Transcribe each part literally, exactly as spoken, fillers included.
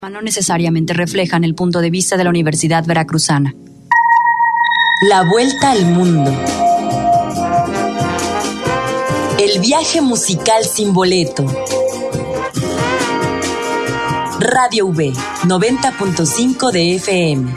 No necesariamente reflejan el punto de vista de la Universidad Veracruzana. La vuelta al mundo. El viaje musical sin boleto. Radio V, noventa punto cinco de F M.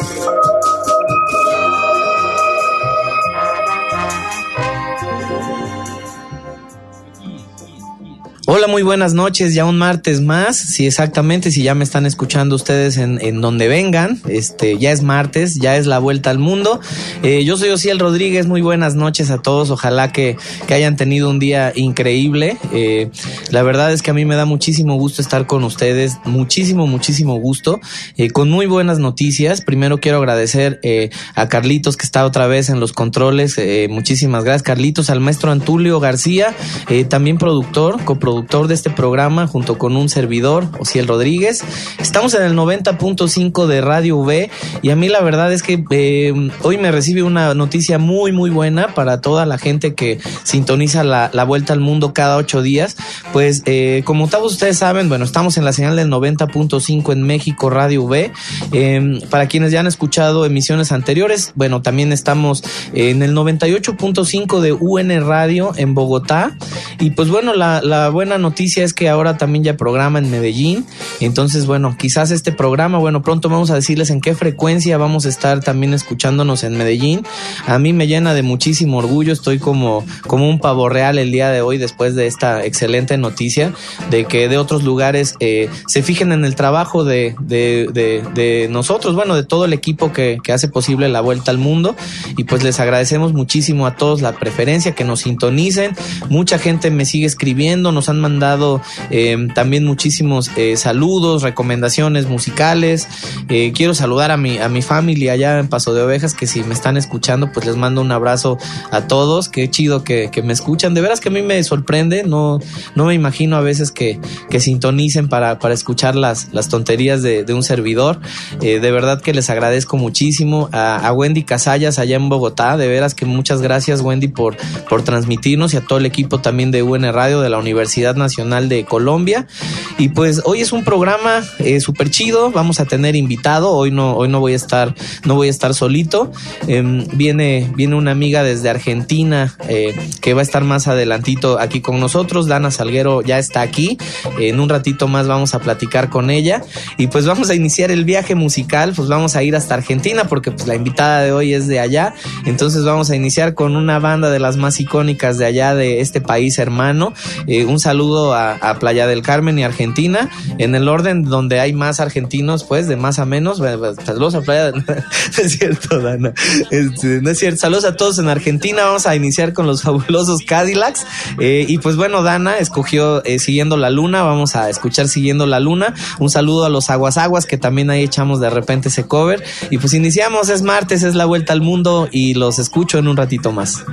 Hola, muy buenas noches, ya un martes más, sí, exactamente, si ya me están escuchando ustedes en, en donde vengan, este, ya es martes, ya es la vuelta al mundo. Eh, yo soy Osiel Rodríguez, muy buenas noches a todos, ojalá que, que hayan tenido un día increíble. Eh, la verdad es que a mí me da muchísimo gusto estar con ustedes, muchísimo, muchísimo gusto, eh, con muy buenas noticias. Primero quiero agradecer eh, a Carlitos, que está otra vez en los controles, eh, muchísimas gracias Carlitos, al maestro Antulio García, eh, también productor, coproductor de este programa junto con un servidor, Osiel Rodríguez. Estamos en el noventa punto cinco de Radio V y a mí la verdad es que eh, hoy me recibe una noticia muy muy buena para toda la gente que sintoniza la, la vuelta al mundo cada ocho días. Pues eh, como todos ustedes saben, bueno, estamos en la señal del noventa punto cinco en México, Radio V. Eh, para quienes ya han escuchado emisiones anteriores, bueno, también estamos en el noventa y ocho punto cinco de U N Radio en Bogotá. Y pues bueno, la, la buena noticia es que ahora también ya programa en Medellín. Entonces, bueno, quizás este programa, bueno, pronto vamos a decirles en qué frecuencia vamos a estar también escuchándonos en Medellín. A mí me llena de muchísimo orgullo, estoy como, como un pavo real el día de hoy después de esta excelente noticia de que de otros lugares eh, se fijen en el trabajo de, de, de, de nosotros, bueno, de todo el equipo que, que hace posible la vuelta al mundo. Y pues les agradecemos muchísimo a todos la preferencia, que nos sintonicen. Mucha gente me sigue escribiendo, nos han mandado eh, también muchísimos eh, saludos, recomendaciones musicales. Eh, quiero saludar a mi, a mi familia allá en Paso de Ovejas, que si me están escuchando, pues les mando un abrazo a todos. Qué chido que, que me escuchan. De veras que a mí me sorprende, no, no me imagino a veces que, que sintonicen para, para escuchar las, las tonterías de, de un servidor. Eh, de verdad que les agradezco muchísimo. A, a Wendy Casallas allá en Bogotá, de veras que muchas gracias, Wendy, por, por transmitirnos, y a todo el equipo también de U N Radio, de la Universidad Nacional de Colombia. Y pues hoy es un programa eh, súper chido, vamos a tener invitado, hoy no, hoy no voy a estar, no voy a estar solito. Eh, viene, viene una amiga desde Argentina eh, que va a estar más adelantito aquí con nosotros. Dana Salguero ya está aquí, eh, en un ratito más vamos a platicar con ella y pues vamos a iniciar el viaje musical. Pues vamos a ir hasta Argentina porque pues la invitada de hoy es de allá, entonces vamos a iniciar con una banda de las más icónicas de allá, de este país hermano. Eh, un saludo a, a Playa del Carmen y Argentina, en el orden donde hay más argentinos, pues de más a menos. Bueno, saludos a Playa del... No es cierto, Dana, este, no es cierto. Saludos a todos en Argentina. Vamos a iniciar con los fabulosos Cadillacs, eh, y pues bueno, Dana escogió eh, Siguiendo la Luna. Vamos a escuchar Siguiendo la Luna. Un saludo a los Aguas Aguas, que también ahí echamos de repente ese cover. Y pues iniciamos, es martes, es la vuelta al mundo y los escucho en un ratito más.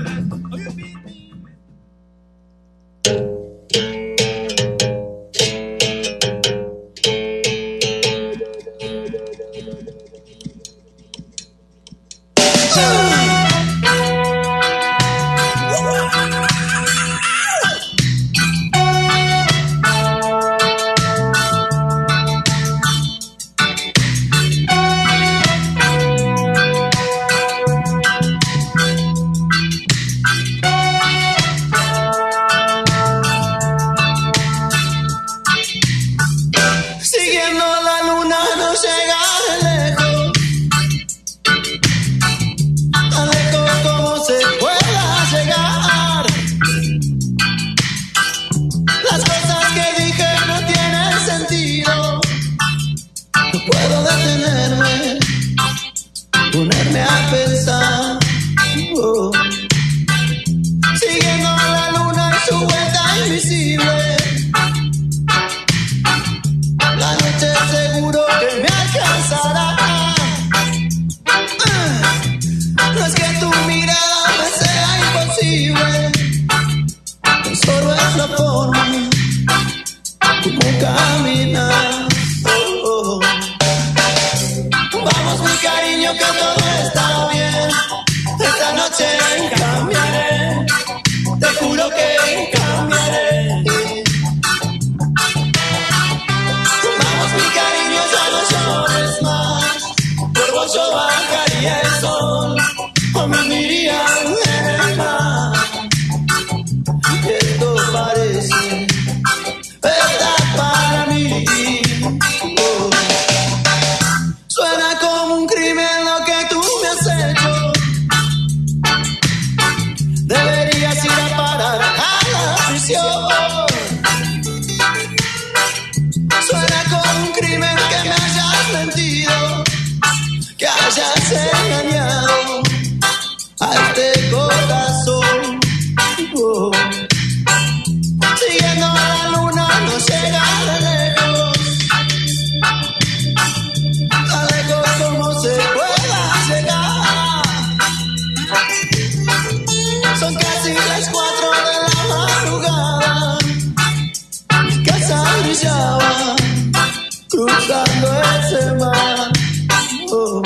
ese mar. Oh.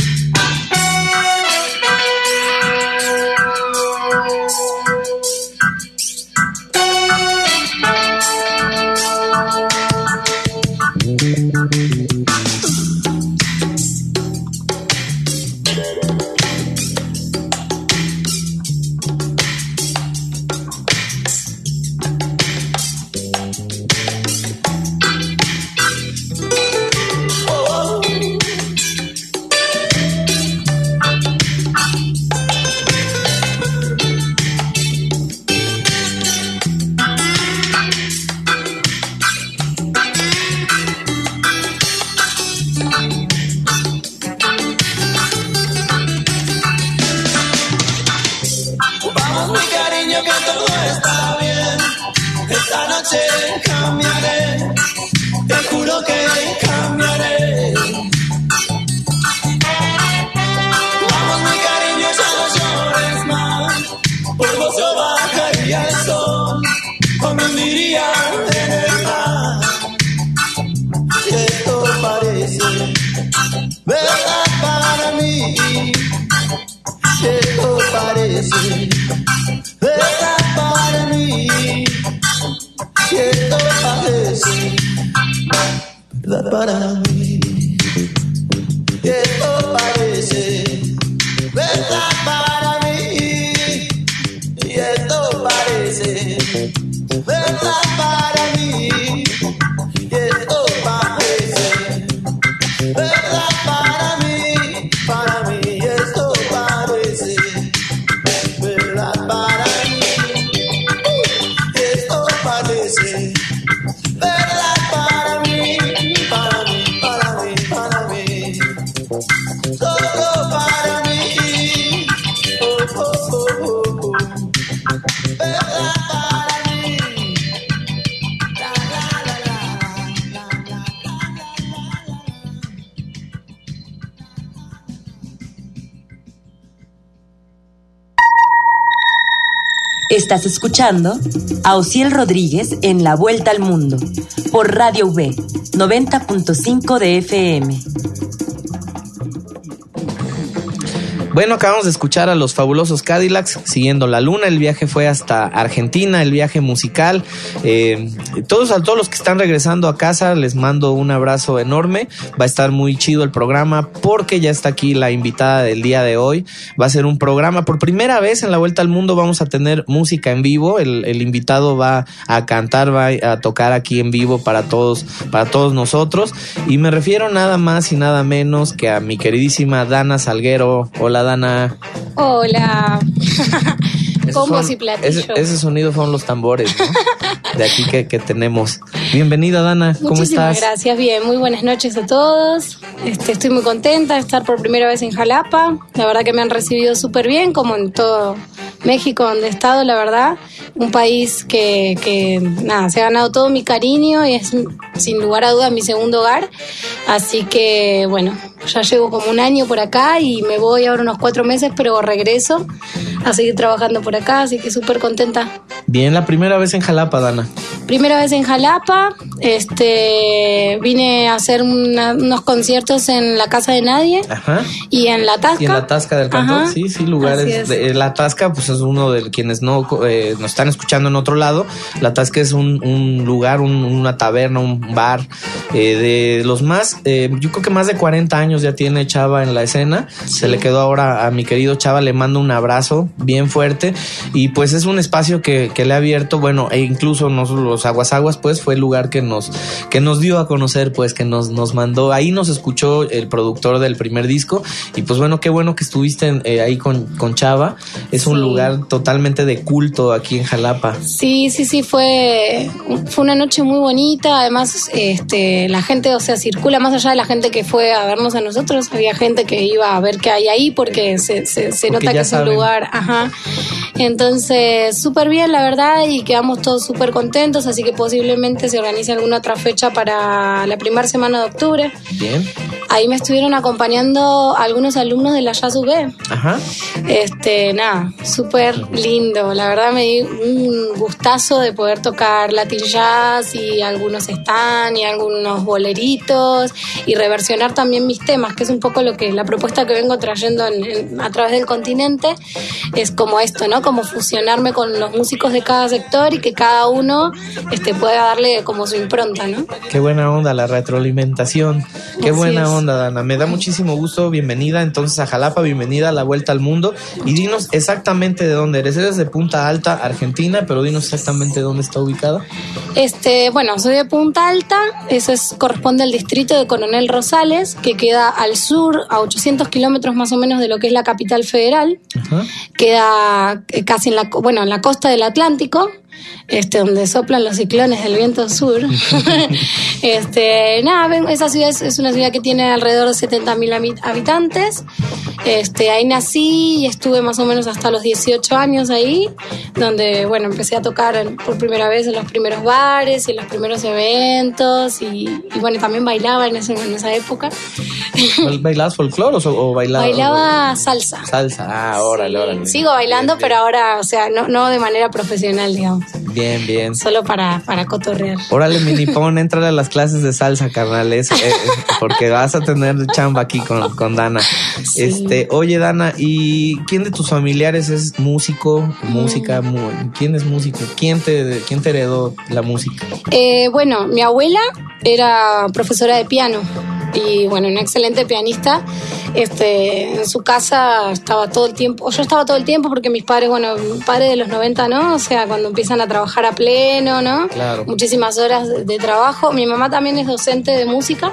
Estás escuchando a Osiel Rodríguez en La Vuelta al Mundo por Radio V noventa punto cinco de F M. Bueno, acabamos de escuchar a los fabulosos Cadillacs siguiendo la luna. El viaje fue hasta Argentina, el viaje musical. Eh, todos a todos los que están regresando a casa les mando un abrazo enorme. Va a estar muy chido el programa porque ya está aquí la invitada del día de hoy. Va a ser un programa por primera vez en La Vuelta al Mundo. Vamos a tener música en vivo. El, el invitado va a cantar, va a tocar aquí en vivo para todos, para todos nosotros. Y me refiero nada más y nada menos que a mi queridísima Dana Salguero. Hola, Dana. Hola. Combos y platillos. Ese, ese sonido fueron los tambores, ¿no? De aquí que, que tenemos. Bienvenida, Dana. ¿Cómo Muchísimas estás? Gracias, bien. Muy buenas noches a todos. Este, estoy muy contenta de estar por primera vez en Jalapa. La verdad que me han recibido súper bien, como en todo México donde he estado, la verdad. Un país que, que nada, se ha ganado todo mi cariño y es sin lugar a dudas mi segundo hogar. Así que, bueno, ya llevo como un año por acá y me voy ahora unos cuatro meses, pero regreso a seguir trabajando por acá, así que súper contenta. Bien, la primera vez en Jalapa, Dana. Primera vez en Jalapa, este, vine a hacer una, unos conciertos en la Casa de Nadie. Ajá. Y en La Tasca. Y en La Tasca del Cantón, Ajá. sí, sí, lugares. De, La Tasca, pues es uno de quienes no eh, nos están escuchando en otro lado. La Tasca es un, un lugar, un, una taberna, un bar eh, de los más, eh, yo creo que más de cuarenta años ya tiene Chava en la escena. Sí. Se le quedó ahora a mi querido Chava, le mando un abrazo bien fuerte. Y pues es un espacio que, que le ha abierto, bueno, e incluso nosotros, los Aguas Aguas, pues fue el lugar que nos, que nos dio a conocer, pues que nos, nos mandó, ahí nos escuchó el productor del primer disco. Y pues bueno, qué bueno que estuviste eh, ahí con, con Chava. Es sí. un lugar totalmente de culto aquí en Jalapa. Sí, sí, sí, fue, fue una noche muy bonita. Además, este, la gente, o sea, circula más allá de la gente que fue a vernos a nosotros. Había gente que iba a ver qué hay ahí porque se, se, se porque nota que es saben. un lugar, ajá. Entonces, súper bien, la verdad, y quedamos todos súper contentos, así que posiblemente se organice alguna otra fecha para la primera semana de octubre. Bien. ahí me estuvieron acompañando algunos alumnos de la Jazz U B. Ajá. Este, nada, súper lindo. La verdad me di un gustazo de poder tocar Latin Jazz y algunos están y algunos boleritos y reversionar también mis temas, que es un poco lo que la propuesta que vengo trayendo en, en, a través del continente, es como esto, ¿no? Como fusionarme con los músicos de cada sector y que cada uno este, pueda darle como su impronta, ¿no? Qué buena onda la retroalimentación. Qué Así buena es. onda, Dana. Me da muchísimo gusto. Bienvenida entonces a Jalapa, bienvenida a la Vuelta al Mundo. Y dinos exactamente de dónde eres. Eres de Punta Alta, Argentina, pero dinos exactamente dónde está ubicada. Este, bueno, soy de Punta Alta, eso es, corresponde al distrito de Coronel Rosales, que queda al sur, a ochocientos kilómetros más o menos de lo que es la capital federal. Ajá. Queda casi en la, bueno, en la costa del Atlántico, este, donde soplan los ciclones del viento sur. este, nada, esa ciudad es, es una ciudad que tiene alrededor de setenta mil habitantes. Este, ahí nací y estuve más o menos hasta los dieciocho años ahí, donde, bueno, empecé a tocar por primera vez en los primeros bares y en los primeros eventos y, y bueno, también bailaba en, ese, en esa época. ¿Bailabas folclore o, o bailabas? Bailaba salsa. Salsa, ah, órale, Sí, órale. sigo bailando, Bien, pero bien. ahora, o sea, no, no de manera profesional, digamos. Bien, bien. Solo para, para cotorrear. Órale, Minipón, entra a las clases de salsa, carnales, eh, porque vas a tener chamba aquí con, con Dana. Sí. Este, oye, Dana, ¿y quién de tus familiares es músico? Música, Mm. mu- ¿quién es músico? ¿Quién te, quién te heredó la música? Eh, bueno, mi abuela era profesora de piano y bueno, una excelente pianista. Este, en su casa estaba todo el tiempo, o yo estaba todo el tiempo porque mis padres, bueno, mi padre de los noventa, ¿no? O sea, cuando empiezan a trabajar a pleno, ¿no? Claro. Muchísimas horas de, de trabajo. Mi mamá también es docente de música,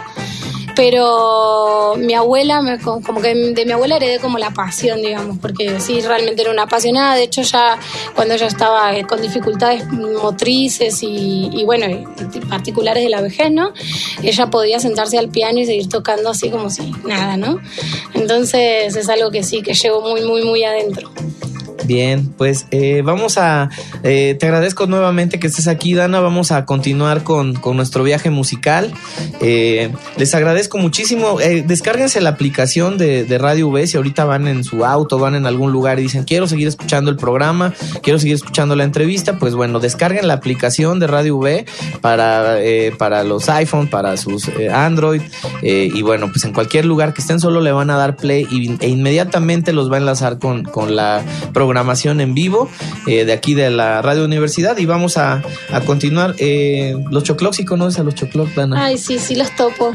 pero mi abuela, me, como que de mi abuela heredé como la pasión, digamos, porque sí, realmente era una apasionada. De hecho, ya cuando ella estaba eh, con dificultades motrices y, y bueno, y particulares de la vejez, ¿no? Ella podía sentarse al piano y seguir tocando así como si nada, ¿no? Entonces es algo que sí, que llevo muy, muy, muy adentro. Bien, pues eh, vamos a... Eh, te agradezco nuevamente que estés aquí, Dana. Vamos a continuar con, con nuestro viaje musical. Eh, les agradezco muchísimo. Eh, descárguense la aplicación de, de Radio V. Si ahorita van en su auto, van en algún lugar y dicen, quiero seguir escuchando el programa, quiero seguir escuchando la entrevista, pues bueno, descarguen la aplicación de Radio V para, eh, para los iPhone, para sus eh, Android. Eh, y bueno, pues en cualquier lugar que estén, solo le van a dar play y, e inmediatamente los va a enlazar con, con la programación en vivo eh, de aquí de la Radio Universidad y vamos a, a continuar. Eh, los Chocloc, ¿sí conoces a los Chocloc, Dana? Ay, sí, sí los topo.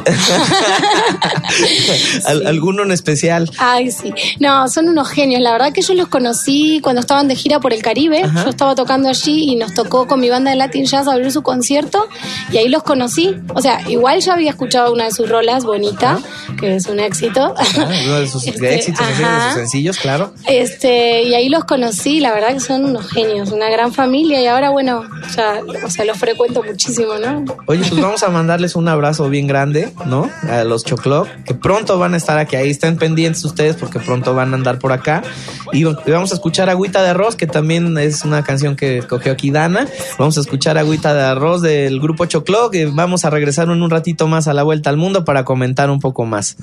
¿Al, Sí. ¿Alguno en especial? Ay, sí. No, son unos genios. La verdad que yo los conocí cuando estaban de gira por el Caribe. Ajá. Yo estaba tocando allí y nos tocó con mi banda de Latin Jazz abrir su concierto y ahí los conocí. O sea, igual ya había escuchado una de sus rolas, Bonita, que es un éxito. Ah, uno de sus Este, éxitos, así, de ajá. sus sencillos, claro. Este, y ahí los conocí, la verdad que son unos genios, una gran familia y ahora, bueno, ya, o sea, los frecuento muchísimo, ¿no? Oye, pues vamos a mandarles un abrazo bien grande, ¿no? A los Chocloc, que pronto van a estar aquí. Ahí estén pendientes ustedes porque pronto van a andar por acá. Y vamos a escuchar Agüita de Arroz, que también es una canción que escogió aquí Dana. Vamos a escuchar Agüita de Arroz del grupo Chocloc. Y vamos a regresar en un ratito más a la Vuelta al Mundo para comentar un poco más.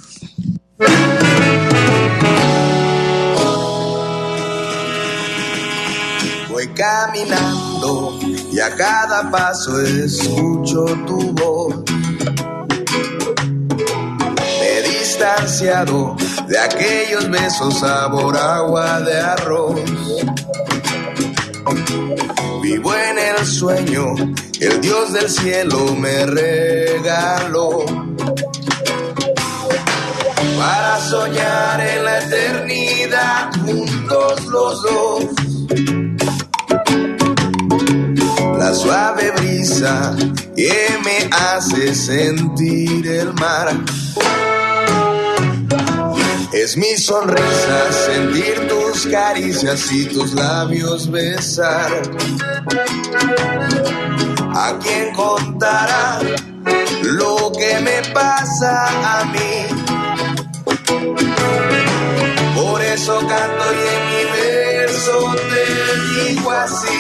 Voy caminando y a cada paso escucho tu voz. Me he distanciado de aquellos besos sabor agua de arroz. Vivo en el sueño, el Dios del cielo me regaló. Para soñar en la eternidad juntos los dos. La suave brisa que me hace sentir el mar. Es mi sonrisa sentir tus caricias y tus labios besar. ¿A quién contará lo que me pasa a mí? Por eso canto y en mi verso te digo así.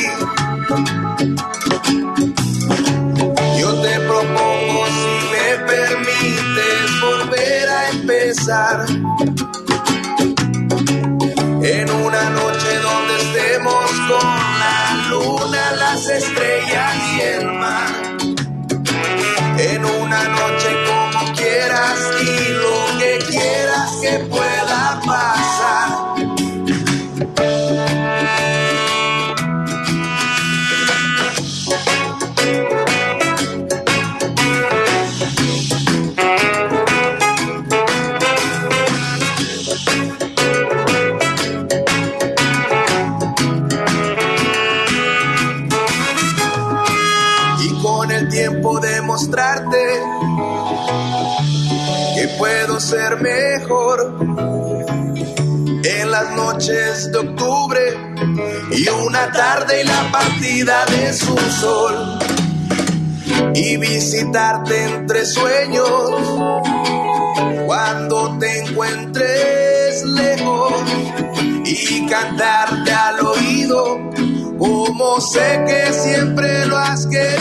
Yo te propongo, si me permites, por volver a empezar. En una noche donde estemos con la luna, las estrellas y el mar. En una noche como quieras y lo que quieras que pueda pasar. Tiempo de mostrarte que puedo ser mejor. En las noches de octubre y una tarde y la partida de su sol, y visitarte entre sueños cuando te encuentres lejos, y cantarte al oído como sé que siempre lo has querido.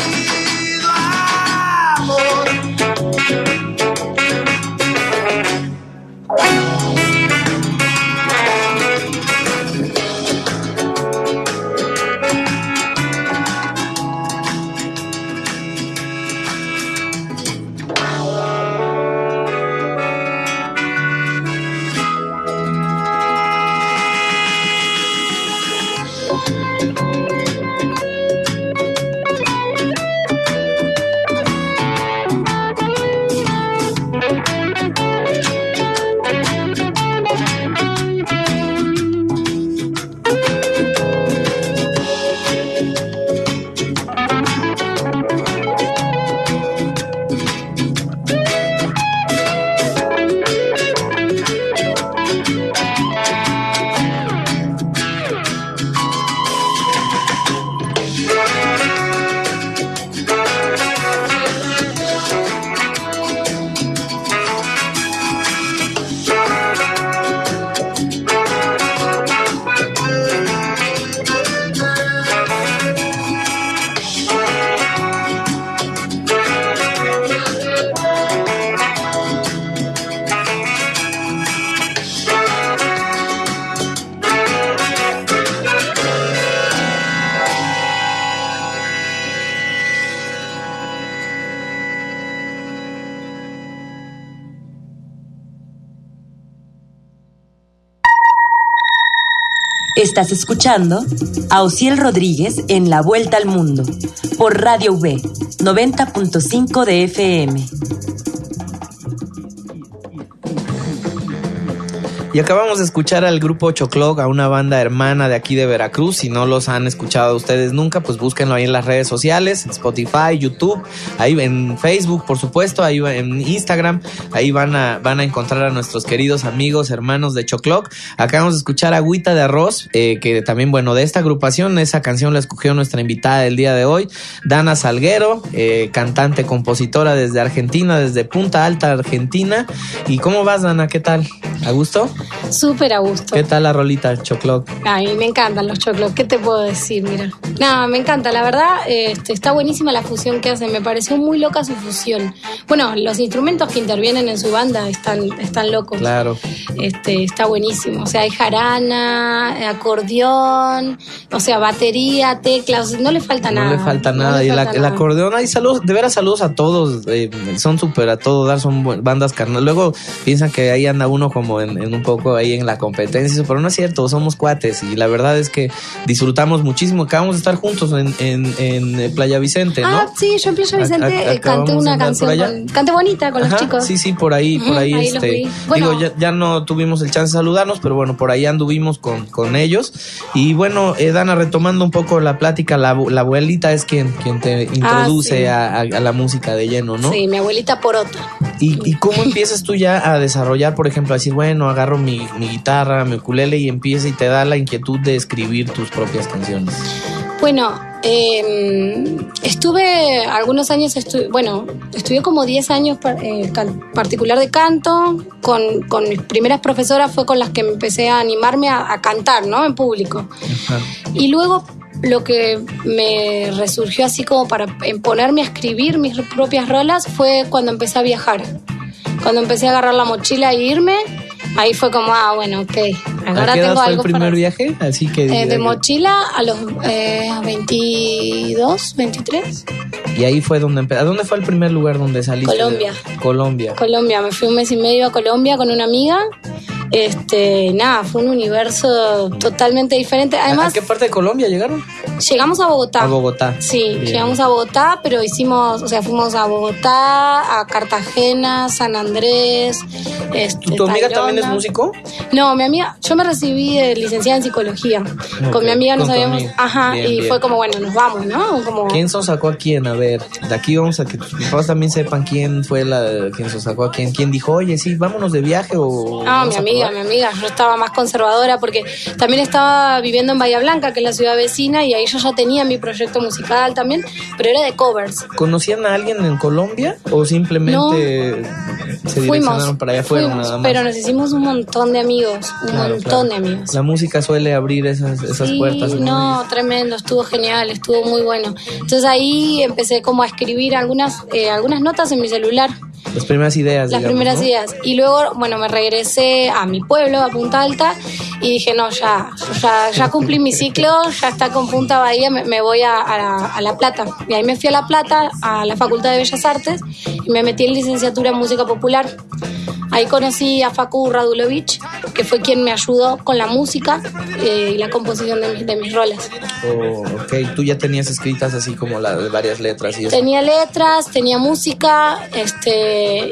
Estás escuchando a Osiel Rodríguez en La Vuelta al Mundo por Radio V noventa punto cinco de F M. Y acabamos de escuchar al grupo Chocloc, a una banda hermana de aquí de Veracruz. Si no los han escuchado ustedes nunca, pues búsquenlo ahí en las redes sociales, Spotify, YouTube, ahí en Facebook, por supuesto, ahí en Instagram. Ahí van a, van a encontrar a nuestros queridos amigos, hermanos de Chocloc. Acabamos de escuchar Agüita de Arroz, eh, que también, bueno, de esta agrupación, esa canción la escogió nuestra invitada del día de hoy, Dana Salguero, eh, cantante, compositora desde Argentina, desde Punta Alta, Argentina. ¿Y cómo vas, Dana? ¿Qué tal? ¿A gusto? Súper a gusto. ¿Qué tal la rolita, Chocloc? Ay, me encantan los Chocloc. ¿Qué te puedo decir? Mira. No, me encanta. La verdad, este, está buenísima la fusión que hacen. Me pareció muy loca su fusión. Bueno, los instrumentos que intervienen en su banda están, están locos. Claro. Este, está buenísimo. O sea, hay jarana, acordeón, o sea, batería, teclas. No le falta no nada. No le falta nada. No y le el, falta el nada. acordeón, hay saludos, de veras saludos a todos. Eh, son súper a todo dar, son bandas carnales. Luego piensan que ahí anda uno como en, en un poco ahí en la competencia, pero no es cierto, somos cuates y la verdad es que disfrutamos muchísimo. Acabamos de estar juntos en, en, en Playa Vicente, ¿no? Ah, sí, yo en Playa Vicente A, a, eh, canté una canción, con, canté bonita con Ajá, los chicos. Sí, sí, por ahí, por ahí, uh-huh, ahí este, bueno, digo, ya, ya no tuvimos el chance de saludarnos, pero bueno, por ahí anduvimos con, con ellos. Y bueno, eh, Dana, retomando un poco la plática, la, la abuelita es quien, quien te introduce ah, sí. a, a, a la música de lleno, ¿no? Sí, mi abuelita Porota. ¿Y, ¿Y cómo empiezas tú ya a desarrollar, por ejemplo, a decir, bueno, agarro mi, mi guitarra, mi ukulele y empieza y te da la inquietud de escribir tus propias canciones? Bueno, eh, estuve algunos años, estu- bueno, estudié como diez años eh, can- particular de canto, con, con mis primeras profesoras fue con las que me empecé a animarme a, a cantar, ¿no? En público. Ajá. Y luego lo que me resurgió así como para ponerme a escribir mis propias rolas fue cuando empecé a viajar. Cuando empecé a agarrar la mochila e irme, ahí fue como, ah, bueno, ok. Ahora ¿A qué edad tengo fue algo el primer para... viaje? Así que Eh, de mochila a los eh, veintidós, veintitrés. Y ahí fue donde empezó. ¿A dónde fue el primer lugar donde saliste? Colombia. Colombia. Colombia, me fui un mes y medio a Colombia con una amiga. Este, nada, fue un universo totalmente diferente. Además, ¿A qué parte de Colombia llegaron? llegamos a Bogotá. A Bogotá. Sí, Bien. llegamos a Bogotá, pero hicimos, o sea, fuimos a Bogotá, a Cartagena, San Andrés. Este, ¿Tu, tu amiga Tayrona. también es músico? No, mi amiga, yo me recibí de licenciada en psicología. Ok, Con mi amiga nos con tu habíamos, amiga. ajá, Bien, y bien. fue como, bueno, nos vamos, ¿no? Como ¿Quién se sacó a quién? A ver, de aquí vamos a que tus papás también sepan quién fue la quién se sacó a quién. ¿Quién dijo, oye, sí, vámonos de viaje o...? No, vamos mi a amiga, probar? mi amiga. Yo estaba más conservadora porque también estaba viviendo en Bahía Blanca, que es la ciudad vecina, y ahí yo ya tenía mi proyecto musical también, pero era de covers. ¿Conocían a alguien en Colombia o simplemente se direccionaron Fuimos, para allá afuera fuimos, nada más? pero nos hicimos un montón de amigos, un Claro, montón claro. de amigos. La música suele abrir esas, esas Sí, puertas, ¿no? no, tremendo, estuvo genial, estuvo muy bueno. Entonces ahí empecé como a escribir algunas, eh, algunas notas en mi celular. Las primeras ideas, Las digamos, primeras ¿no? ideas. Y luego, bueno, me regresé a mi pueblo, a Punta Alta, y dije, no, ya, ya, ya cumplí mi ciclo, ya está con Punta Bahía, me, me voy a, a, la, a La Plata. Y ahí me fui a La Plata, a la Facultad de Bellas Artes, y me metí en licenciatura en música popular. Ahí conocí a Facu Radulovich, que fue quien me ayudó con la música eh, y la composición de, mis- de mis rolas. Oh, ok, tú ya tenías escritas así como la de varias letras y eso. Tenía letras, tenía música, este,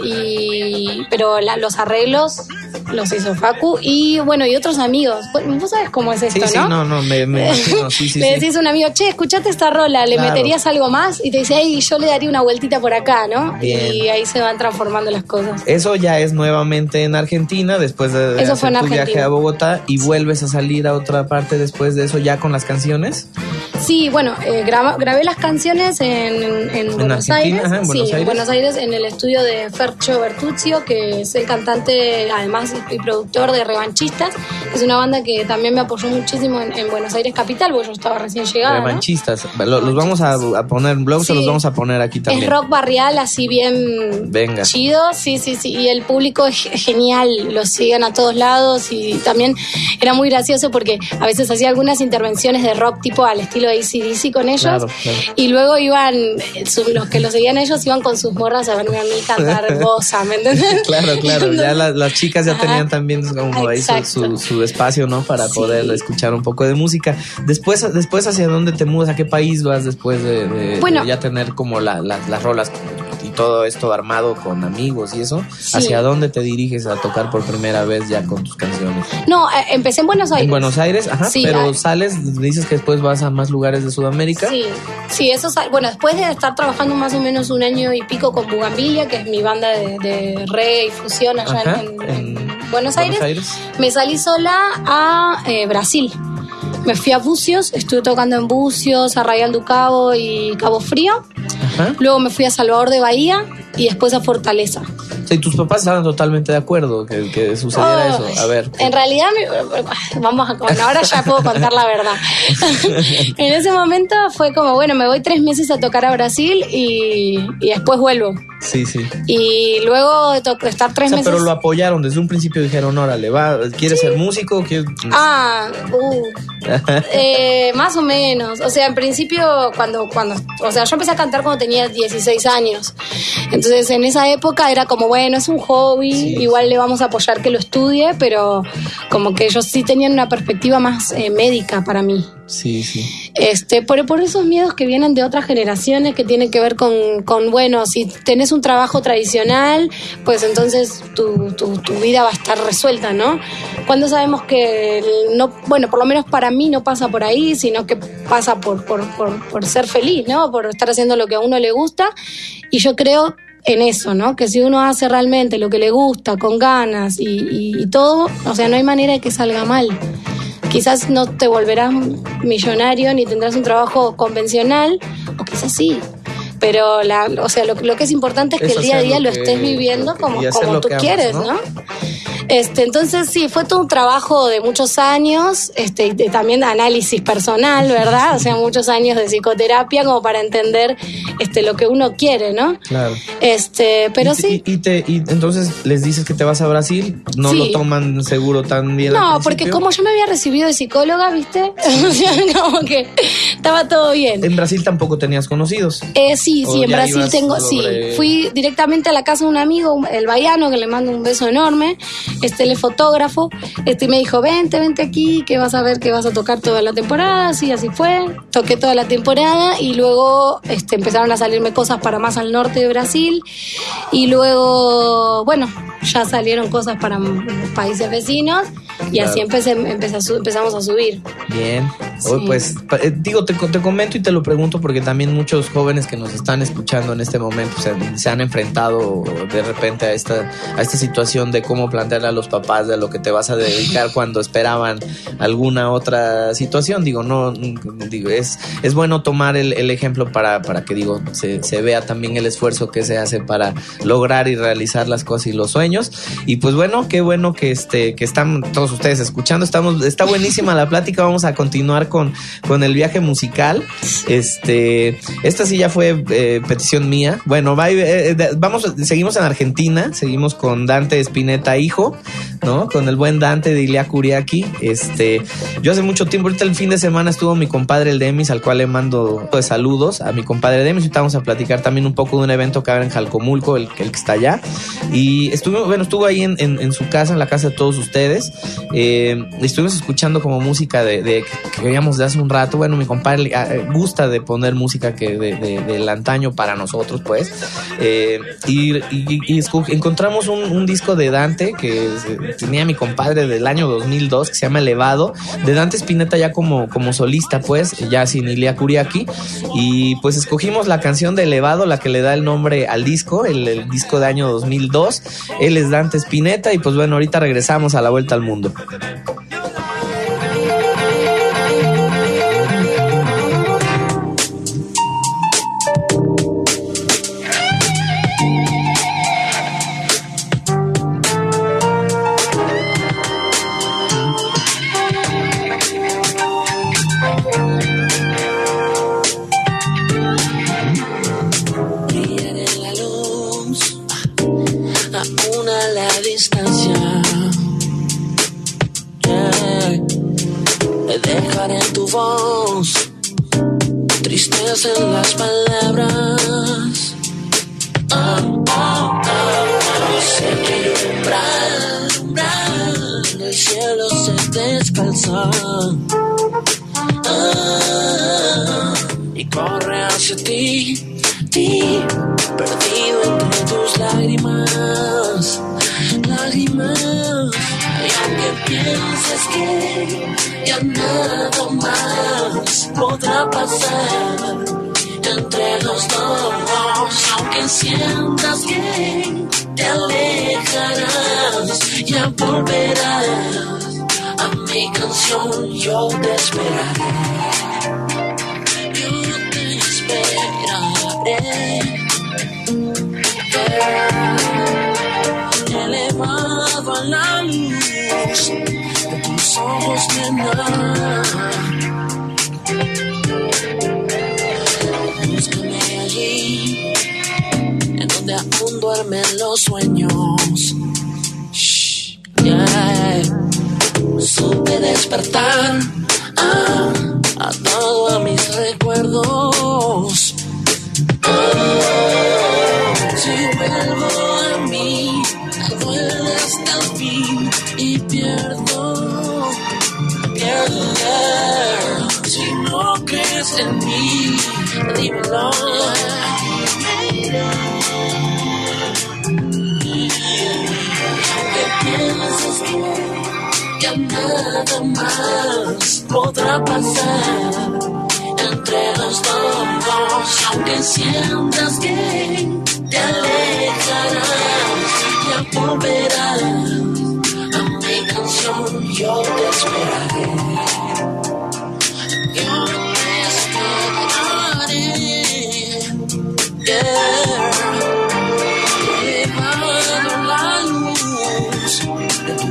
y pero la- los arreglos los hizo Facu y bueno, y otros amigos. Vos sabés cómo es esto, Sí, sí, ¿no? no, no, me, me imagino, sí, sí, Le sí. decís a un amigo, che, escuchate esta rola, ¿le Claro. meterías algo más? Y te dice, hey, yo le daría una vueltita por acá, ¿no? Bien. Y ahí se van transformando las cosas. Eso ya es nuevamente en Argentina, después de, de Eso hacer fue en tu Argentina. viaje a Bogotá, y vuelves a salir a otra parte después de eso ya con las canciones. Sí, bueno, eh, graba- grabé las canciones en, en Buenos Argentina? Aires. Ajá, en Buenos sí, Aires. en Buenos Aires, en el estudio de Fercho Bertuzio, que es el cantante, además y productor de Revanchistas. Es una banda que también me apoyó muchísimo en, en Buenos Aires capital, porque yo estaba recién llegada, ¿no? Revanchistas. Lo- Los vamos a, a poner en blog, se Sí. los vamos a poner aquí también. Es rock barrial, así bien Venga. chido, sí, sí, sí. Y el público es ge- genial, los siguen a todos lados y también era muy gracioso porque a veces hacía algunas intervenciones de rock tipo al estilo de A C D C con ellos. Claro, claro. Y luego iban, eh, su- los que los seguían ellos iban con sus morras a verme a mí cantar bossa, ¿me entiendes? Claro, claro. Ya las, las chicas ya Ajá. tenían también como ahí su, Exacto. su, su espacio, ¿no? Para Sí. poder escuchar un poco de música. Después, después ¿hacia dónde te mudas? ¿A qué país vas después de, de- Bueno. de ya tener como la, la- las rolas y todo esto armado con amigos y eso? Sí. ¿Hacia dónde te diriges a tocar por primera vez ya con tus canciones? No, eh, empecé en Buenos Aires. En Buenos Aires, ajá, Sí, pero ah. sales, dices que después vas a más lugares de Sudamérica. Sí, sí, eso sal- bueno, después de estar trabajando más o menos un año y pico con Bugambilia, que es mi banda de, de reggae y fusión allá Ajá, en, en- en en Buenos Aires, me salí sola a eh, Brasil. Me fui a Bucios, estuve tocando en Bucios, Arraial do Cabo y Cabo Frío. Ajá. Luego me fui a Salvador de Bahía y después a Fortaleza. Sí, tus papás estaban totalmente de acuerdo que, que sucediera Oh, eso. A ver. En realidad, mi- vamos a, bueno, ahora ya puedo contar la verdad. En ese momento fue como, bueno, me voy tres meses a tocar a Brasil y, y después vuelvo. Sí, sí. Y luego de, to- de estar tres O sea, meses... pero lo apoyaron desde un principio, dijeron, órale, va, ¿quieres ser músico? ¿Quieres...? Ah, uh, eh, más o menos. O sea, en principio, cuando, cuando, o sea, yo empecé a cantar cuando tenía dieciséis años. Entonces, en esa época era como, bueno, es un hobby, Sí, igual le vamos a apoyar que lo estudie, pero como que ellos sí tenían una perspectiva más eh, médica para mí. Sí, sí. Este, por, por esos miedos que vienen de otras generaciones que tienen que ver con, con bueno, si tenés un trabajo tradicional, pues entonces tu, tu, tu vida va a estar resuelta, ¿no? Cuando sabemos que el no, bueno, por lo menos para mí no pasa por ahí, sino que pasa por, por, por, por ser feliz, ¿no? Por estar haciendo lo que a uno le gusta. Y yo creo en eso, ¿no? Que si uno hace realmente lo que le gusta, con ganas y, y, y todo, o sea, no hay manera de que salga mal. Quizás no te volverás millonario ni tendrás un trabajo convencional, o quizás sí. Pero la, o sea, lo, lo que es importante es que Es el día a hacer día lo lo que- estés viviendo lo que- como, y hacer como lo tú que amas, quieres, ¿no? ¿no? Este, entonces sí, fue todo un trabajo de muchos años, este, y de, también de análisis personal, ¿verdad? O sea, muchos años de psicoterapia como para entender este, lo que uno quiere, ¿no? Claro. Este, pero y, sí. Y, y, te, y entonces les dices que te vas a Brasil, no Sí. lo toman seguro tan bien. No, porque como yo me había recibido de psicóloga, ¿viste? O sea, como que estaba todo bien. En Brasil tampoco tenías conocidos. Eh, sí, ¿O sí, en ya Brasil ibas tengo, sobre- sí. Fui directamente a la casa de un amigo, el baiano, que le mando un beso enorme. Este, él es fotógrafo. Este, y me dijo, vente, vente aquí, que vas a ver que vas a tocar toda la temporada. Sí, así fue. Toqué toda la temporada y luego este, empezaron a salirme cosas para más al norte de Brasil. Y luego, bueno, ya salieron cosas para los países vecinos. Y Claro. así empecé, empecé a su- empezamos a subir. Bien. Sí. Oye, pues pa- eh, digo, te, te comento y te lo pregunto porque también muchos jóvenes que nos están escuchando en este momento se, se han enfrentado de repente a esta, a esta situación de cómo plantearle a los papás de a lo que te vas a dedicar cuando esperaban alguna otra situación. Digo, no, digo, es, es bueno tomar el, el ejemplo para, para que digo, se, se vea también el esfuerzo que se hace para lograr y realizar las cosas y los sueños. Y pues bueno, qué bueno que este, que están todos ustedes escuchando. Estamos, está buenísima la plática. Vamos a continuar con, con el viaje musical. Este, esta sí ya fue eh, petición mía. Bueno, va, eh, eh, vamos, seguimos en Argentina, seguimos con Dante Spinetta hijo, ¿no? Con el buen Dante de Ilia Kuriaki. Este, yo hace mucho tiempo, ahorita el fin de semana estuvo mi compadre el Demis, al cual le mando pues, saludos a mi compadre Demis. Ahorita vamos a platicar también un poco de un evento que va a haber en Jalcomulco, el, el que está allá. Y estuvo, bueno, estuvo ahí en, en, en su casa, en la casa de todos ustedes. Eh, estuvimos escuchando como música de, de que veíamos de hace un rato. Bueno, mi compadre eh, gusta de poner música que de, de, del antaño para nosotros, pues. Eh, y, y, y esco- encontramos un, un disco de Dante que eh, tenía mi compadre del año dos mil dos, que se llama Elevado, de Dante Spinetta ya como, como solista, pues, ya sin Ilia Kuriaki. Y pues escogimos la canción de Elevado, la que le da el nombre al disco, el, el disco de año dos mil dos. Él es Dante Spinetta y pues bueno, ahorita regresamos a la vuelta al mundo. Brillar en la luz, aún a la distancia. Yeah. Dejar en tu voz tristeza en las palabras. Oh, oh, oh. Sé que el umbral, el umbral del cielo se descalza. Ah, y corre hacia ti, ti, perdido entre tus lágrimas, lágrimas. Y aunque pienses que ya nada más podrá pasar entre los dos, aunque sientas que te alejarás, ya volverás a mi canción. Yo te esperaré, yo te esperaré. Elevado a la luz de tus ojos, nena. Búscame allí, en donde aún duermen los sueños. Shh, yeah. Supe despertar ah, a todos mis recuerdos. Ah, si vuelvo a mí, me duele hasta el fin y pierdo, pierdo. Si no crees en mí, dímelo. Aunque pienses que ya nada más podrá pasar entre los dos, aunque sientas que te alejarás, ya volverás a mi canción. Yo te esperaré, yo te esperaré, yeah. Elevado la luz de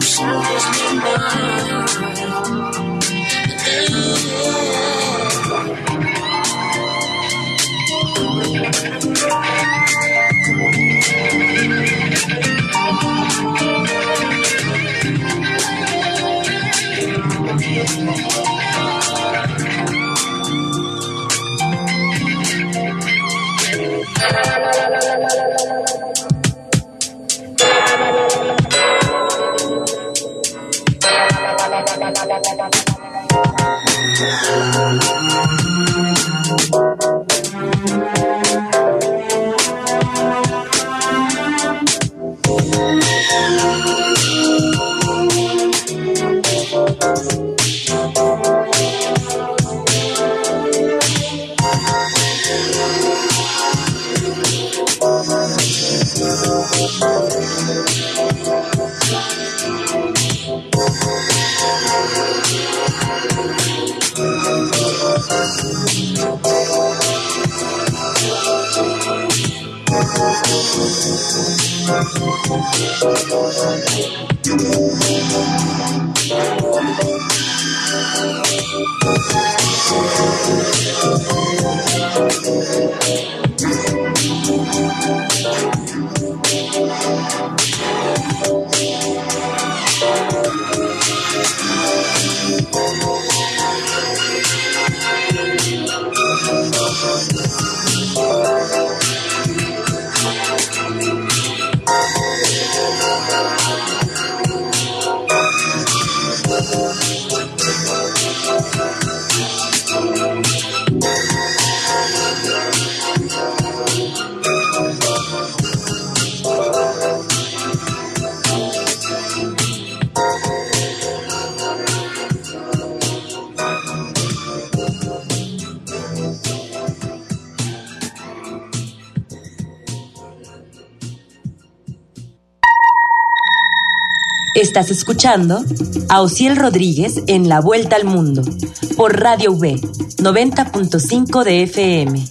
Estás escuchando a Osiel Rodríguez en La Vuelta al Mundo por Radio V noventa punto cinco de F M.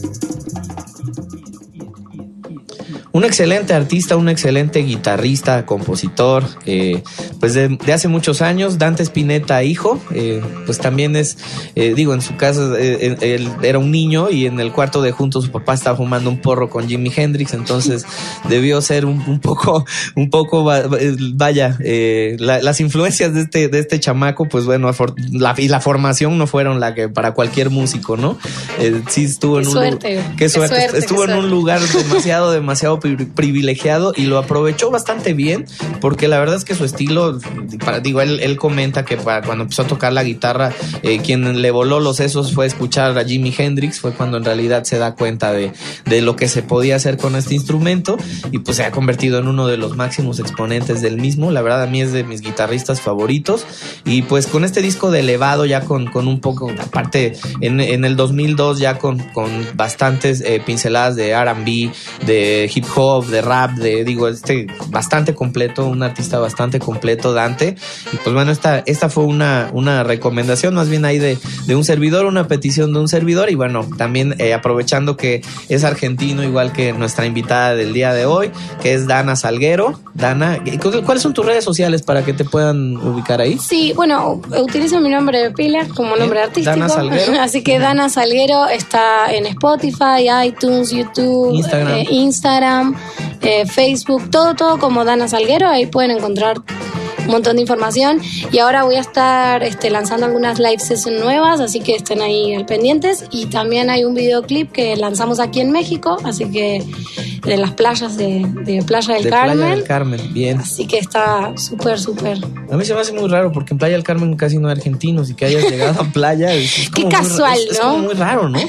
Un excelente artista, un excelente guitarrista, compositor, eh, pues de, de hace muchos años, Dante Spinetta, hijo, eh, pues también es, eh, digo, en su casa eh, él era un niño y en el cuarto de junto su papá estaba fumando un porro con Jimi Hendrix, entonces debió ser un, un poco, un poco, vaya, eh, la, las influencias de este, de este chamaco, pues bueno, la, y la formación no fueron la que para cualquier músico, ¿no? Eh, sí estuvo en qué un suerte, lugar, qué suerte, qué suerte estuvo qué en suerte. un lugar demasiado, demasiado privilegiado y lo aprovechó bastante bien, porque la verdad es que su estilo, para, digo, él, él comenta que para cuando empezó a tocar la guitarra, eh, quien le voló los sesos fue escuchar a Jimi Hendrix, fue cuando en realidad se da cuenta de, de lo que se podía hacer con este instrumento y pues se ha convertido en uno de los máximos exponentes del mismo. La verdad a mí es de mis guitarristas favoritos y pues con este disco de elevado ya con, con un poco, aparte en, en el dos mil dos ya con, con bastantes eh, pinceladas de R and B, de hip hop, de rap, de digo, este bastante completo, un artista bastante completo, Dante. Y pues bueno, esta, esta fue una, una recomendación más bien ahí de, de un servidor, una petición de un servidor. Y bueno, también eh, aprovechando que es argentino, igual que nuestra invitada del día de hoy, que es Dana Salguero. Dana, ¿cuáles son tus redes sociales para que te puedan ubicar ahí? Sí, bueno, utilizo mi nombre de pila como nombre artístico. Dana Salguero. Así que Dana Salguero está en Spotify, iTunes, YouTube, Instagram, eh, Instagram eh, Facebook, todo, todo como Dana Salguero. Ahí pueden encontrar un montón de información. Y ahora voy a estar este, lanzando algunas live sessions nuevas, así que estén ahí al pendientes. Y también hay un videoclip que lanzamos aquí en México, así que de las playas de, de Playa del de Carmen. Playa del Carmen, bien. Así que está súper, súper. A mí se me hace muy raro porque en Playa del Carmen casi no hay argentinos y que hayas llegado a playa. Es, es Qué como casual, muy, es, ¿no? Es como muy raro, ¿no?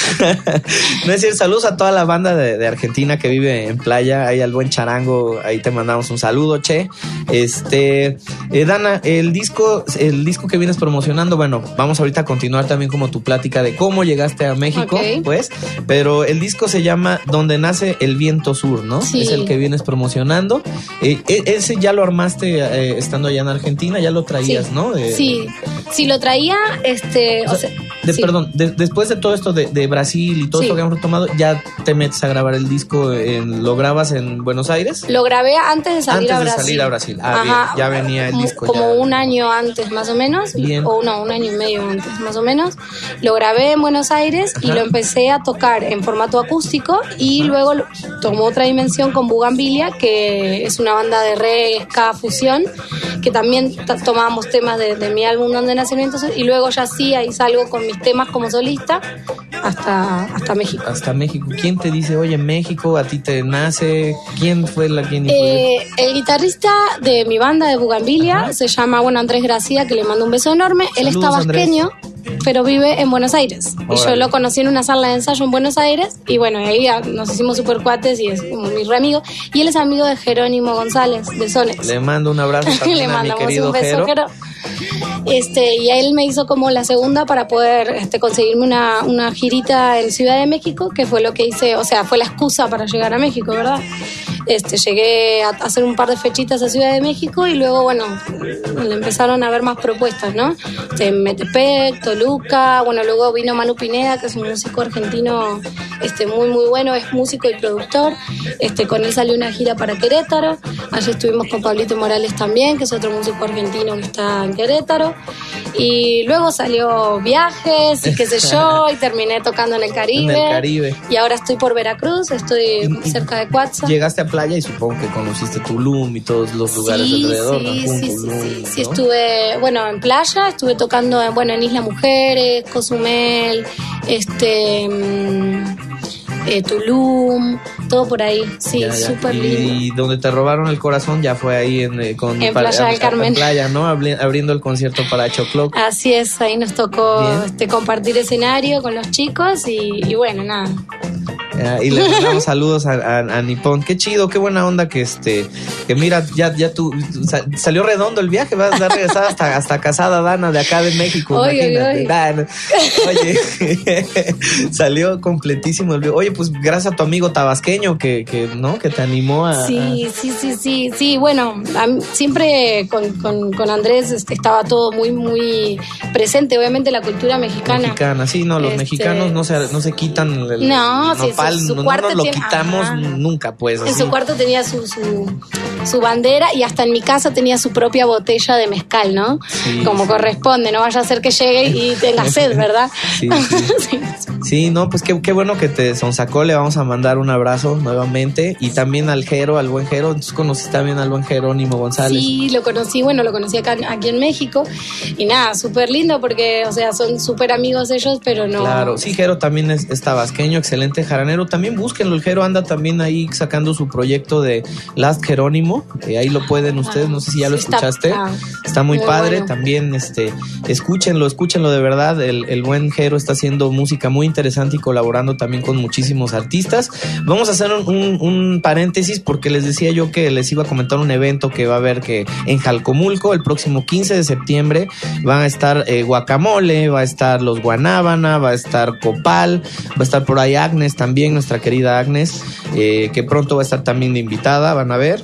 No es decir, saludos a toda la banda de, de Argentina que vive en Playa. Ahí al buen Charango, ahí te mandamos un saludo, che. Este, eh, Dana, el disco, el disco que vienes promocionando, bueno, vamos ahorita a continuar también como tu plática de cómo llegaste a México, Okay. pues, pero el disco se llama Donde nace el Viento Sur, ¿no? Sí. Es el que vienes promocionando. Eh, ese ya lo armaste eh, estando allá en Argentina, ya lo traías, sí. ¿no? De, sí, sí lo traía, este, o o sea, sea, de, sí. Perdón, de, después de todo esto de, de Brasil y todo Sí. esto que hemos retomado, ¿ya te metes a grabar el disco? En, ¿Lo grabas en Buenos Aires? Lo grabé antes de salir Antes a de Brasil. salir a Brasil. Ah, bien, ya venía el como- disco. Como ya. un año antes, más o menos. Bien. O no, un año y medio antes, más o menos. Lo grabé en Buenos Aires y Ajá. lo empecé a tocar en formato acústico y Ajá. luego lo- tomó otra dimensión con Bugambilia, que es una banda de reggae, ska, fusión, que también t- tomábamos temas de, de mi álbum Donde Nacimiento y luego ya sí, ahí salgo con mis temas como solista hasta, hasta México. Hasta México. ¿Quién te dice, oye, México, a ti te nace? ¿Quién fue la quien influyó? Eh, el guitarrista de mi banda de Bugambilia Ajá. se llama, bueno, Andrés Gracia, que le mando un beso enorme. Él Saludos, está vasqueño, pero vive en Buenos Aires. Y yo Órale. lo conocí en una sala de ensayo en Buenos Aires y bueno, ahí ya nos hicimos super cuates y es como mi re amigo. Y él es amigo de Jerónimo González, de Sonex. Le mando un abrazo también Le a mi mandamos querido un beso, Jero. Jero. Este, y a él me hizo como la segunda para poder este, conseguirme una, una girita en Ciudad de México, que fue lo que hice, o sea, fue la excusa para llegar a México, ¿verdad? Este, llegué a hacer un par de fechitas a Ciudad de México y luego, bueno, le empezaron a ver más propuestas, ¿no? Este, Metepec, Toluca, bueno, luego vino Manu Pineda, que es un músico argentino este, muy, muy bueno, es músico y productor. Este, con él salió una gira para Querétaro. Allí estuvimos con Pablito Morales también, que es otro músico argentino que está en Querétaro. Y luego salió viajes y qué sé yo, y terminé tocando en el Caribe. En el Caribe. Y ahora estoy por Veracruz, estoy Y- y cerca de Cuatza. Llegaste a playa y supongo que conociste Tulum y todos los lugares Sí, alrededor, sí, Cancún, sí, sí, Tulum, sí, sí, ¿no? estuve, bueno, en playa, estuve tocando en, bueno, en Isla Mujeres, Cozumel, este, mm, eh, Tulum, todo por ahí, sí, Ya, ya. súper lindo. Y donde te robaron el corazón ya fue ahí en, eh, con En Playa del Carmen. En playa, ¿no? Abri- abriendo el concierto para Chocloc. Así es, ahí nos tocó Bien. este, compartir escenario con los chicos y, y bueno, nada. Eh, y le mandamos saludos a, a, a Nippon. Qué chido, qué buena onda que este, que mira, ya, ya tú sa- salió redondo el viaje, vas a regresar hasta, hasta Casada Dana de acá de México. Oy, oy, imagínate. oy. Dan. Oye, salió completísimo el viaje. Oye, pues gracias a tu amigo tabasqueño que, que no, que te animó a. Sí, sí, sí, sí, sí, bueno, a mí- siempre con, con, con Andrés este, estaba todo muy, muy presente, obviamente la cultura mexicana. Mexicana, sí, no, los Este, mexicanos no se, no se quitan el No, sí, nopal, su- su no, no cuarto nos lo tiene- quitamos ajá. nunca, pues. En así. su cuarto tenía su, su, su bandera y hasta en mi casa tenía su propia botella de mezcal, ¿no? Sí, Como sí. corresponde, no vaya a ser que llegue y tenga sed, ¿verdad? Sí, sí. Sí. Sí, no, pues qué, qué bueno que te sonsacó, le vamos a mandar un abrazo nuevamente y también al Jero, al buen Jero, entonces conociste también al buen Jerónimo González. Sí, lo conocí, bueno, lo conocí acá, aquí en México y nada, súper lindo porque, o sea, son súper amigos ellos, pero no... Claro, sí, Jero también es, es tabasqueño, excelente jaranero, también búsquenlo, el Jero anda también ahí sacando su proyecto de Last Jerónimo, eh, ahí lo pueden ustedes, no sé si ya lo Sí, está- escuchaste, ah, está muy, muy padre, bueno. también este, escúchenlo, escúchenlo de verdad, el, el buen Jero está haciendo música muy interesante y colaborando también con muchísimos artistas. Vamos a hacer un, un, un paréntesis porque les decía yo que les iba a comentar un evento que va a haber que en Jalcomulco el próximo quince de septiembre van a estar eh, Guacamole, va a estar Los Guanábana, va a estar Copal, va a estar por ahí Agnes también, nuestra querida Agnes, eh, que pronto va a estar también de invitada, van a ver.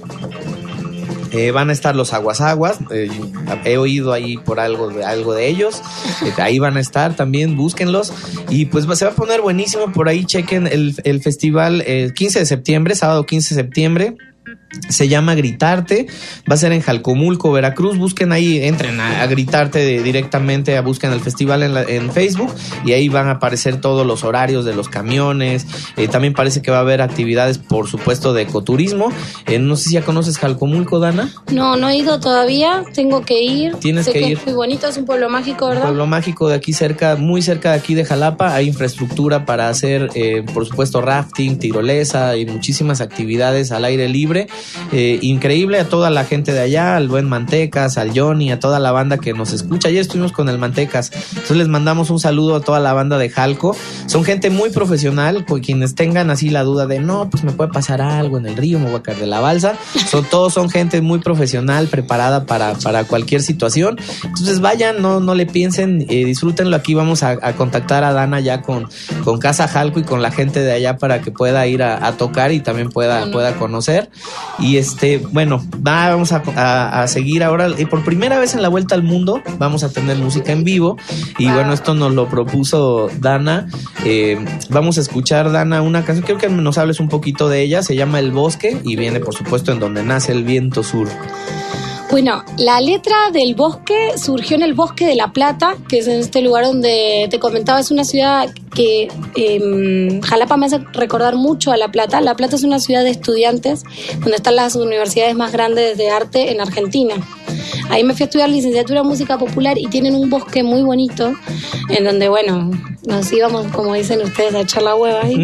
Eh, van a estar los Aguas Aguas, eh, he oído ahí por algo de, algo de ellos, eh, ahí van a estar también, búsquenlos y pues va, se va a poner buenísimo, por ahí chequen el, el festival eh, quince de septiembre, sábado quince de septiembre. Se llama Gritarte, va a ser en Jalcomulco, Veracruz. Busquen ahí, entren a, a Gritarte de, directamente, a busquen el festival en, la, en Facebook y ahí van a aparecer todos los horarios de los camiones. Eh, también parece que va a haber actividades, por supuesto, de ecoturismo. Eh, no sé si ya conoces Jalcomulco, Dana. No, no he ido todavía, tengo que ir. Tienes sé que ir. Es muy bonito, es un pueblo mágico, Un ¿verdad? pueblo mágico de aquí cerca, muy cerca de aquí de Jalapa. Hay infraestructura para hacer, eh, por supuesto, rafting, tirolesa y muchísimas actividades al aire libre. Eh, increíble, a toda la gente de allá, al buen Mantecas, al Johnny, a toda la banda que nos escucha. Ayer estuvimos con el Mantecas, entonces les mandamos un saludo a toda la banda de Jalco. Son gente muy profesional, pues quienes tengan así la duda de no, pues me puede pasar algo en el río, me voy a caer de la balsa. Son, todos son gente muy profesional, preparada para, para cualquier situación. Entonces vayan, no, no le piensen, eh, disfrútenlo. Aquí vamos a, a contactar a Dana ya con, con Casa Jalco y con la gente de allá para que pueda ir a, a tocar y también pueda, pueda conocer. Y este, bueno, va, vamos a, a, a seguir ahora. Y por primera vez en la Vuelta al Mundo vamos a tener música en vivo. Y bueno, esto nos lo propuso Dana. Eh, vamos a escuchar, Dana, una canción, quiero que nos hables un poquito de ella. Se llama El Bosque y viene, por supuesto, en Donde Nace el Viento Sur. Bueno, la letra del Bosque surgió en el Bosque de La Plata, que es en este lugar donde te comentaba, es una ciudad que eh, Jalapa me hace recordar mucho a La Plata. La Plata es una ciudad de estudiantes donde están las universidades más grandes de arte en Argentina. Ahí me fui a estudiar licenciatura en música popular y tienen un bosque muy bonito en donde, bueno, nos íbamos, como dicen ustedes, a echar la hueva ahí.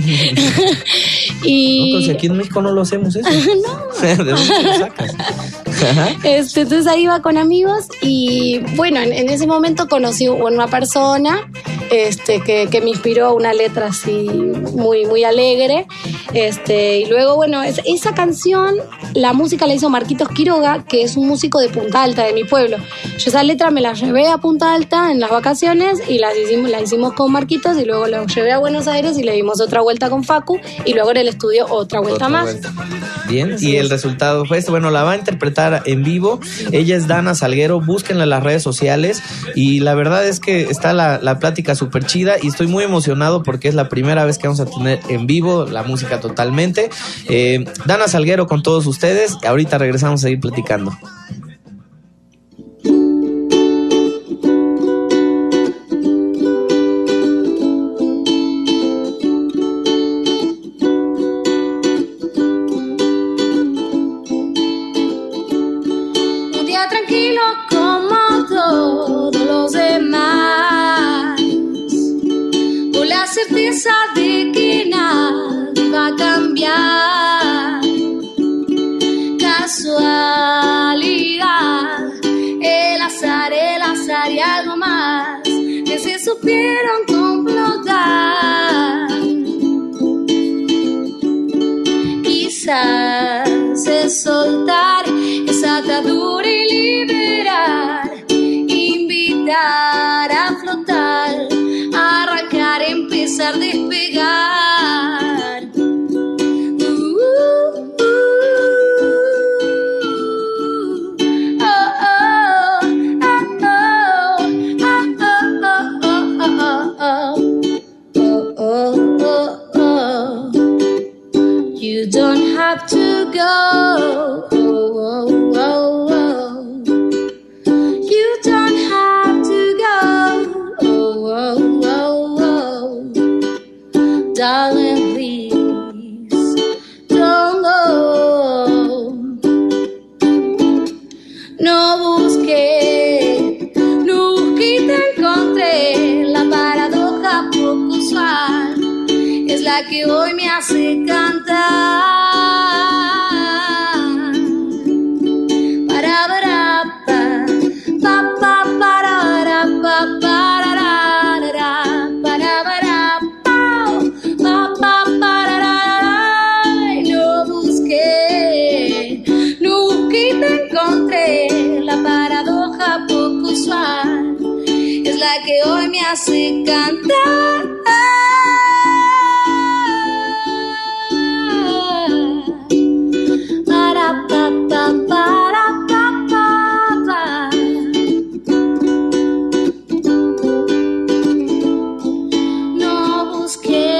y... No, pero si aquí en México no lo hacemos eso. No. ¿De dónde lo sacas? Este, entonces ahí iba con amigos y bueno, en, en ese momento conocí a una persona este, que, que me inspiró una letra así muy, muy alegre. Este, y luego, bueno, es, esa canción, la música la hizo Marquitos Quiroga, que es un músico de Punta Alta, de mi pueblo. Yo esa letra me la llevé a Punta Alta en las vacaciones y la hicimos, la hicimos con Marquitos y luego la llevé a Buenos Aires y le dimos otra vuelta con Facu y luego en el estudio otra vuelta otra más. Vuelta. Bien, así y es. El resultado fue este. Bueno, la va a interpretar en vivo. Ella es Dana Salguero, búsquenla en las redes sociales y la verdad es que está la, la plática súper chida y estoy muy emocionado porque es la primera vez que vamos a tener en vivo la música totalmente. Eh, Dana Salguero con todos ustedes. Ahorita regresamos a seguir platicando. Certeza de que nada va a cambiar. Casualidad, el azar, el azar y algo más que se supieron complotar. Quizás es soltar esa atadura y liberar, invitar a flotar, arrancar, empezar, despegar. Uh, uh, oh, oh, oh, oh, oh, oh. You don't have to go. Oh, oh, oh, oh. You don't have to go. Oh, oh, oh, oh. Darling, please don't go. No busqué, no busqué y te encontré. La paradoja poco usual es la que hoy me hace cantar. Para, para, pa, pa, pa, para, pa, para, para, para, pa, pa, pa, para. No busqué, no busqué y te encontré. La paradoja poco usual es la que hoy me hace cantar. Para, pa, pa, para, pa, pa, pa. No busqué.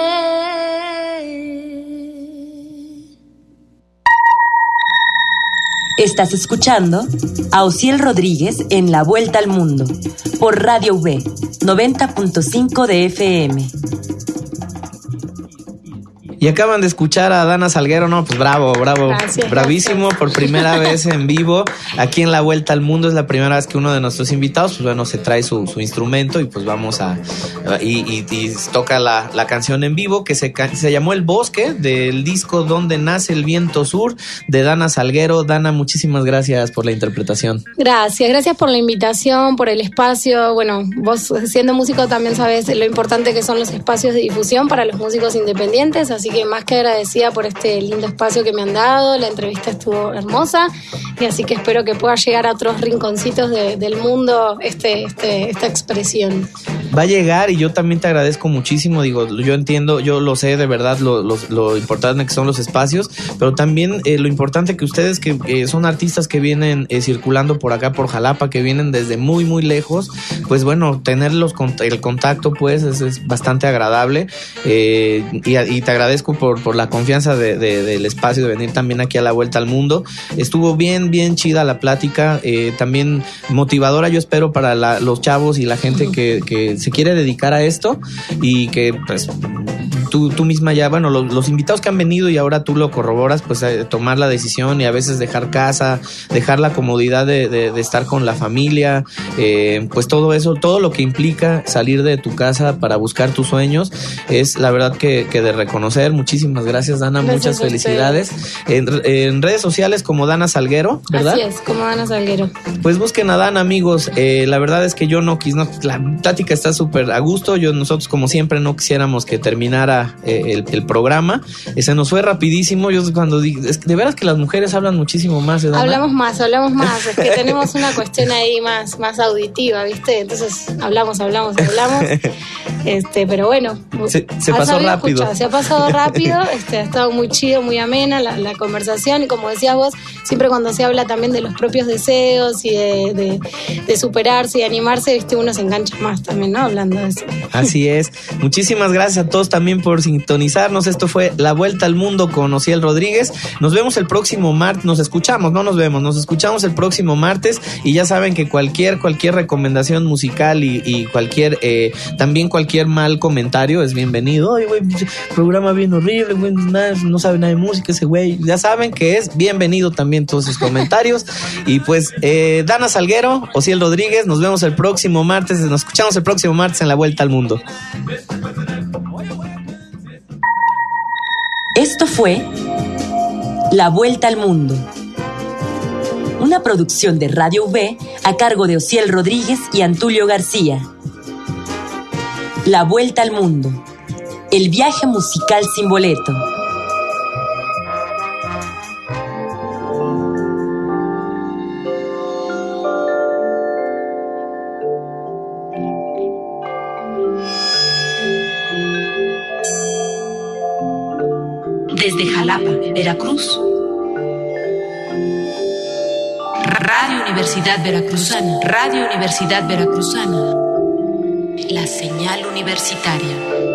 Estás escuchando a Osiel Rodríguez en La Vuelta al Mundo por Radio V noventa punto cinco de F M. Y acaban de escuchar a Dana Salguero, no, pues bravo, bravo, gracias, bravísimo, gracias. Por primera vez en vivo, aquí en La Vuelta al Mundo, es la primera vez que uno de nuestros invitados, pues bueno, se trae su, su instrumento y pues vamos a, y, y, y toca la, la canción en vivo que se, se llamó El Bosque, del disco Donde Nace el Viento Sur, de Dana Salguero. Dana, muchísimas gracias por la interpretación. Gracias, gracias por la invitación, por el espacio. Bueno, vos siendo músico también sabes lo importante que son los espacios de difusión para los músicos independientes, así que más que agradecida por este lindo espacio que me han dado. La entrevista estuvo hermosa y así que espero que pueda llegar a otros rinconcitos de, del mundo este, este, esta expresión. Va a llegar, y yo también te agradezco muchísimo. Digo, yo entiendo, yo lo sé de verdad lo, lo, lo importante que son los espacios, pero también eh, lo importante que ustedes que eh, son artistas que vienen eh, circulando por acá por Jalapa, que vienen desde muy muy lejos, pues bueno, tener los, el contacto pues es, es bastante agradable, eh, y, y te agradezco por, por la confianza de, de, del espacio de venir también aquí a La Vuelta al Mundo. Estuvo bien bien chida la plática, eh, también motivadora, yo espero, para la, los chavos y la gente que, que se quiere dedicar a esto, y que pues tú, tú misma ya, bueno, los, los invitados que han venido y ahora tú lo corroboras, pues eh, tomar la decisión y a veces dejar casa, dejar la comodidad de, de, de estar con la familia, eh, pues todo eso, todo lo que implica salir de tu casa para buscar tus sueños, es la verdad que, que de reconocer. Muchísimas gracias, Dana, gracias, muchas felicidades. En, en redes sociales como Dana Salguero, ¿verdad? Así es, como Dana Salguero. Pues busquen a Dana, amigos. Eh, la verdad es que yo no quis, no, la plática está súper a gusto. Yo, nosotros como siempre no quisiéramos que terminara eh, el, el programa. Eh, se nos fue rapidísimo. Yo cuando digo, es que de veras que las mujeres hablan muchísimo más, ¿eh, Dana? Hablamos más, hablamos más. Es que tenemos una cuestión ahí más, más auditiva, ¿viste? Entonces hablamos, hablamos, hablamos. Este, pero bueno, se, se pasó rápido. Escuchar, se ha pasado rápido. Este, ha estado muy chido, muy amena la, la conversación, y como decías vos, siempre cuando se habla también de los propios deseos y de, de, de superarse y animarse, viste, uno se engancha más también, ¿no? Hablando de eso. Así es. Muchísimas gracias a todos también por sintonizarnos. Esto fue La Vuelta al Mundo con Osiel Rodríguez. Nos vemos el próximo martes. Nos escuchamos, no nos vemos. Nos escuchamos el próximo martes, y ya saben que cualquier cualquier recomendación musical y, y cualquier eh, también cualquier mal comentario es bienvenido. Ay, güey, programa bien horrible, güey, nada, no sabe nada de música ese güey. Ya saben que es bienvenido también todos sus comentarios. Y pues eh, Dana Salguero, Osiel Rodríguez, nos vemos el próximo martes. Nos escuchamos el próximo martes en La Vuelta al Mundo. Esto fue La Vuelta al Mundo, una producción de Radio V a cargo de Osiel Rodríguez y Antulio García. La Vuelta al Mundo, el viaje musical sin boleto. Desde Jalapa, Veracruz. Radio Universidad Veracruzana. Radio Universidad Veracruzana. La señal universitaria.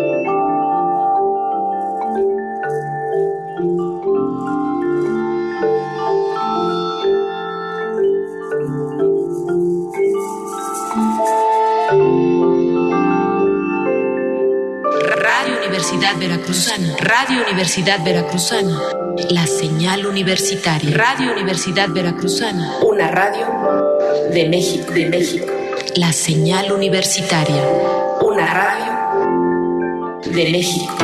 Radio Universidad Veracruzana. Radio Universidad Veracruzana. La señal universitaria. Radio Universidad Veracruzana. Una radio de México, de México. La señal universitaria. Una radio de México.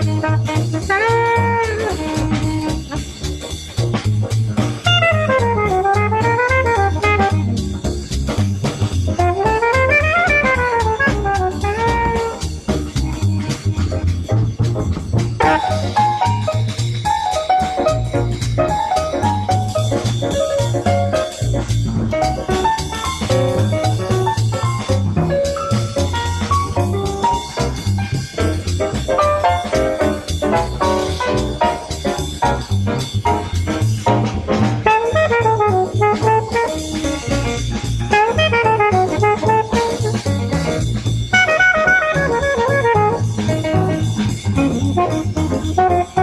Thank you.